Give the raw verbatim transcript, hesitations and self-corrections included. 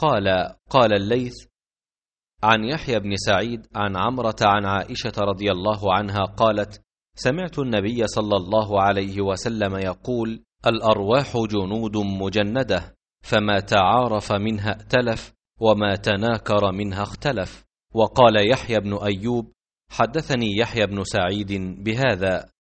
قال: قال الليث عن يحيى بن سعيد عن عمرة عن عائشة رضي الله عنها قالت: سمعت النبي صلى الله عليه وسلم يقول: الأرواح جنود مجندة، فما تعارف منها ائتلف، وما تناكر منها اختلف. وقال يحيى بن أيوب: حدثني يحيى بن سعيد بهذا.